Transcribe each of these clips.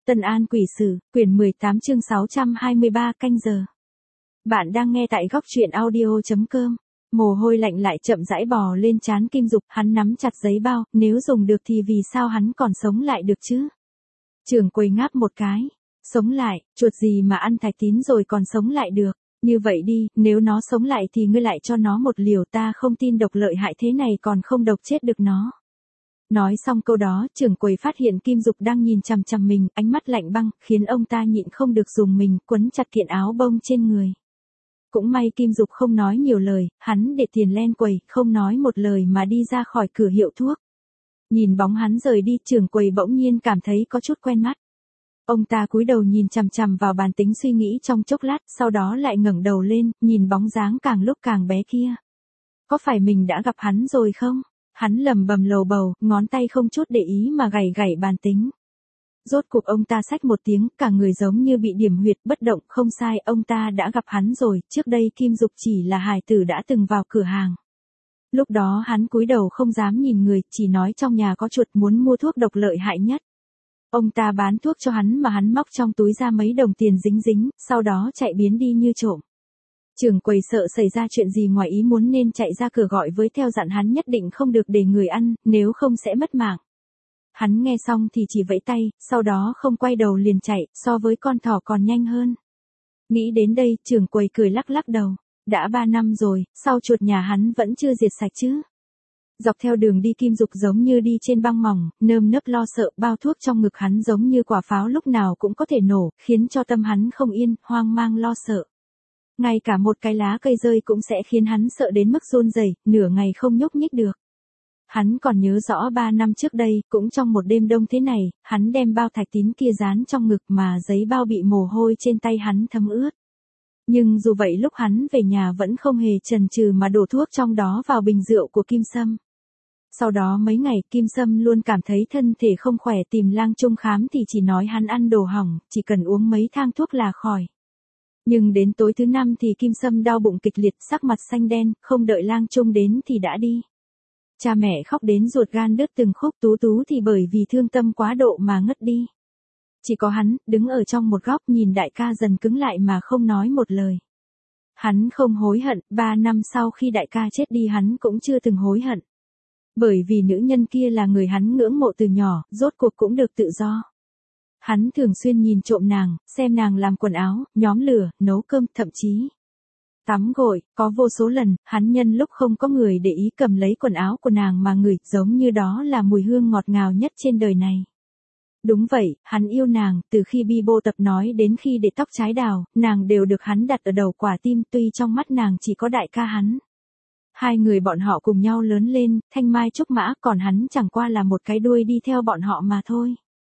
Tân An Quỷ Sử, quyển 18 chương 623 canh giờ. Bạn đang nghe tại góc truyện audio.com. Mồ hôi lạnh lại chậm rãi bò lên trán Kim Dục, hắn nắm chặt giấy bao, nếu dùng được thì vì sao hắn còn sống lại được chứ? Trưởng quầy ngáp một cái. Sống lại, chuột gì mà ăn thạch tín rồi còn sống lại được? Như vậy đi, nếu nó sống lại thì ngươi lại cho nó một liều, ta không tin độc lợi hại thế này còn không độc chết được nó. Nói xong câu đó, trưởng quầy phát hiện Kim Dục đang nhìn chằm chằm mình, ánh mắt lạnh băng, khiến ông ta nhịn không được dùng mình quấn chặt kiện áo bông trên người. Cũng may Kim Dục không nói nhiều lời, hắn để tiền lên quầy, không nói một lời mà đi ra khỏi cửa hiệu thuốc. Nhìn bóng hắn rời đi, trưởng quầy bỗng nhiên cảm thấy có chút quen mắt. Ông ta cúi đầu nhìn chằm chằm vào bàn tính suy nghĩ trong chốc lát, sau đó lại ngẩng đầu lên, nhìn bóng dáng càng lúc càng bé kia. Có phải mình đã gặp hắn rồi không? Hắn lẩm bẩm lầu bầu, ngón tay không chút để ý mà gảy gảy bàn tính. Rốt cuộc ông ta xách một tiếng, cả người giống như bị điểm huyệt, bất động. Không sai, ông ta đã gặp hắn rồi, trước đây Kim Dục chỉ là hài tử đã từng vào cửa hàng. Lúc đó hắn cúi đầu không dám nhìn người, chỉ nói trong nhà có chuột muốn mua thuốc độc lợi hại nhất. Ông ta bán thuốc cho hắn mà hắn móc trong túi ra mấy đồng tiền dính dính, sau đó chạy biến đi như trộm. Trưởng quầy sợ xảy ra chuyện gì ngoài ý muốn nên chạy ra cửa gọi với theo dặn hắn nhất định không được để người ăn, nếu không sẽ mất mạng. Hắn nghe xong thì chỉ vẫy tay, sau đó không quay đầu liền chạy, so với con thỏ còn nhanh hơn. Nghĩ đến đây, trưởng quầy cười lắc lắc đầu. Đã 3 năm rồi, sao chuột nhà hắn vẫn chưa diệt sạch chứ? Dọc theo đường đi Kim Dục giống như đi trên băng mỏng, nơm nớp lo sợ, bao thuốc trong ngực hắn giống như quả pháo lúc nào cũng có thể nổ, khiến cho tâm hắn không yên, hoang mang lo sợ. Ngay cả một cái lá cây rơi cũng sẽ khiến hắn sợ đến mức run rẩy, nửa ngày không nhúc nhích được. Hắn còn nhớ rõ 3 năm trước đây, cũng trong một đêm đông thế này, hắn đem bao thạch tín kia dán trong ngực mà giấy bao bị mồ hôi trên tay hắn thấm ướt. Nhưng dù vậy lúc hắn về nhà vẫn không hề chần chừ mà đổ thuốc trong đó vào bình rượu của Kim Sâm. Sau đó mấy ngày Kim Sâm luôn cảm thấy thân thể không khỏe, tìm Lang Trung khám thì chỉ nói hắn ăn đồ hỏng, chỉ cần uống mấy thang thuốc là khỏi. Nhưng đến tối thứ 5 thì Kim Sâm đau bụng kịch liệt, sắc mặt xanh đen, không đợi Lang Trung đến thì đã đi. Cha mẹ khóc đến ruột gan đứt từng khúc, Tú Tú thì bởi vì thương tâm quá độ mà ngất đi. Chỉ có hắn, đứng ở trong một góc nhìn đại ca dần cứng lại mà không nói một lời. Hắn không hối hận, 3 năm sau khi đại ca chết đi hắn cũng chưa từng hối hận. Bởi vì nữ nhân kia là người hắn ngưỡng mộ từ nhỏ, rốt cuộc cũng được tự do. Hắn thường xuyên nhìn trộm nàng, xem nàng làm quần áo, nhóm lửa, nấu cơm, thậm chí tắm gội, có vô số lần, hắn nhân lúc không có người để ý cầm lấy quần áo của nàng mà ngửi, giống như đó là mùi hương ngọt ngào nhất trên đời này. Đúng vậy, hắn yêu nàng, từ khi Bibo tập nói đến khi để tóc trái đào, nàng đều được hắn đặt ở đầu quả tim, tuy trong mắt nàng chỉ có đại ca hắn. Hai người bọn họ cùng nhau lớn lên, thanh mai trúc mã, còn hắn chẳng qua là một cái đuôi đi theo bọn họ mà thôi.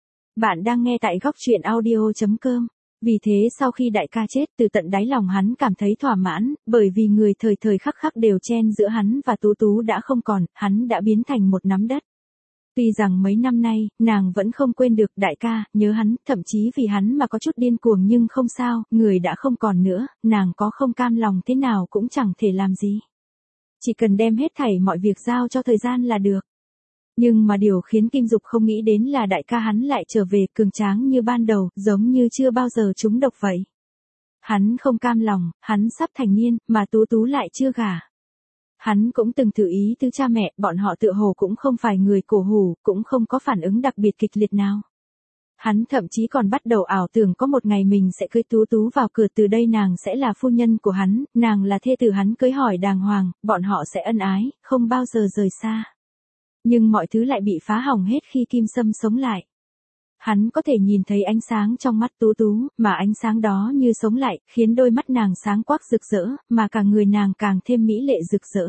Bạn đang nghe tại góc truyện audio.com. Vì thế sau khi đại ca chết, từ tận đáy lòng hắn cảm thấy thỏa mãn, bởi vì người thời thời khắc khắc đều chen giữa hắn và Tú Tú đã không còn, hắn đã biến thành một nắm đất. Tuy rằng mấy năm nay, nàng vẫn không quên được đại ca, nhớ hắn, thậm chí vì hắn mà có chút điên cuồng, nhưng không sao, người đã không còn nữa, nàng có không cam lòng thế nào cũng chẳng thể làm gì. Chỉ cần đem hết thảy mọi việc giao cho thời gian là được. Nhưng mà điều khiến Kim Dục không nghĩ đến là đại ca hắn lại trở về cường tráng như ban đầu, giống như chưa bao giờ trúng độc vậy. Hắn không cam lòng, hắn sắp thành niên, mà Tú Tú lại chưa gả. Hắn cũng từng thử ý từ cha mẹ, bọn họ tựa hồ cũng không phải người cổ hủ, cũng không có phản ứng đặc biệt kịch liệt nào. Hắn thậm chí còn bắt đầu ảo tưởng có một ngày mình sẽ cưới Tú Tú vào cửa, từ đây nàng sẽ là phu nhân của hắn, nàng là thê tử hắn cưới hỏi đàng hoàng, bọn họ sẽ ân ái, không bao giờ rời xa. Nhưng mọi thứ lại bị phá hỏng hết khi Kim Sâm sống lại. Hắn có thể nhìn thấy ánh sáng trong mắt Tú Tú, mà ánh sáng đó như sống lại, khiến đôi mắt nàng sáng quắc rực rỡ, mà cả người nàng càng thêm mỹ lệ rực rỡ.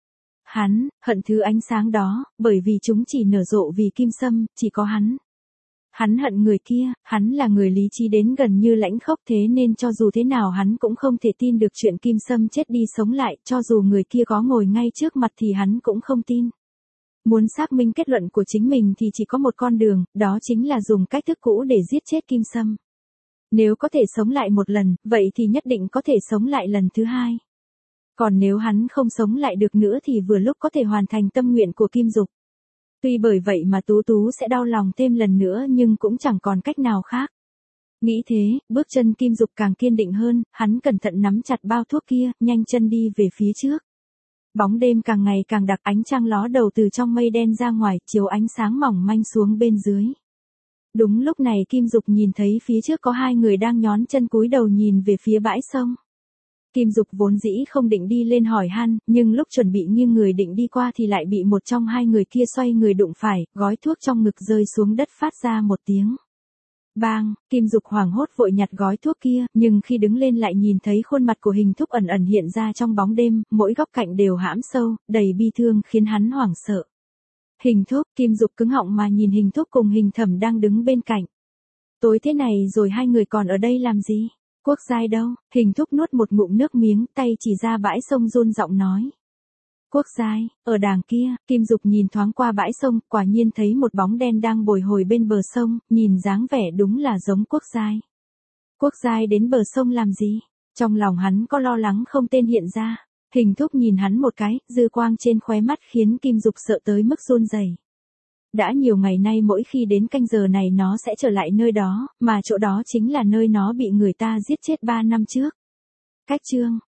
Hắn hận thứ ánh sáng đó, bởi vì chúng chỉ nở rộ vì Kim Sâm, chỉ có hắn. Hắn hận người kia, hắn là người lý trí đến gần như lãnh khốc, thế nên cho dù thế nào hắn cũng không thể tin được chuyện Kim Sâm chết đi sống lại, cho dù người kia có ngồi ngay trước mặt thì hắn cũng không tin. Muốn xác minh kết luận của chính mình thì chỉ có một con đường, đó chính là dùng cách thức cũ để giết chết Kim Sâm. Nếu có thể sống lại một lần, vậy thì nhất định có thể sống lại lần thứ hai. Còn nếu hắn không sống lại được nữa thì vừa lúc có thể hoàn thành tâm nguyện của Kim Dục. Tuy bởi vậy mà Tú Tú sẽ đau lòng thêm lần nữa nhưng cũng chẳng còn cách nào khác. Nghĩ thế, bước chân Kim Dục càng kiên định hơn, hắn cẩn thận nắm chặt bao thuốc kia, nhanh chân đi về phía trước. Bóng đêm càng ngày càng đặc, ánh trăng ló đầu từ trong mây đen ra ngoài, chiếu ánh sáng mỏng manh xuống bên dưới. Đúng lúc này Kim Dục nhìn thấy phía trước có hai người đang nhón chân cúi đầu nhìn về phía bãi sông. Kim Dục vốn dĩ không định đi lên hỏi han, nhưng lúc chuẩn bị nghiêng người định đi qua thì lại bị một trong hai người kia xoay người đụng phải, gói thuốc trong ngực rơi xuống đất phát ra một tiếng. Bang, Kim Dục hoảng hốt vội nhặt gói thuốc kia, nhưng khi đứng lên lại nhìn thấy khuôn mặt của Hình Thúc ẩn ẩn hiện ra trong bóng đêm, mỗi góc cạnh đều hãm sâu, đầy bi thương khiến hắn hoảng sợ. Hình Thúc, Kim Dục cứng họng mà nhìn Hình Thúc cùng Hình Thẩm đang đứng bên cạnh. Tối thế này rồi hai người còn ở đây làm gì? Quốc Giai đâu? Hình Thúc nuốt một ngụm nước miếng, tay chỉ ra bãi sông run giọng nói. Quốc Giai, ở đàng kia. Kim Dục nhìn thoáng qua bãi sông, quả nhiên thấy một bóng đen đang bồi hồi bên bờ sông, nhìn dáng vẻ đúng là giống Quốc Giai. Quốc Giai đến bờ sông làm gì? Trong lòng hắn có lo lắng không tên hiện ra. Hình Thúc nhìn hắn một cái, dư quang trên khóe mắt khiến Kim Dục sợ tới mức run rẩy. Đã nhiều ngày nay mỗi khi đến canh giờ này nó sẽ trở lại nơi đó, mà chỗ đó chính là nơi nó bị người ta giết chết 3 năm trước. Cách chương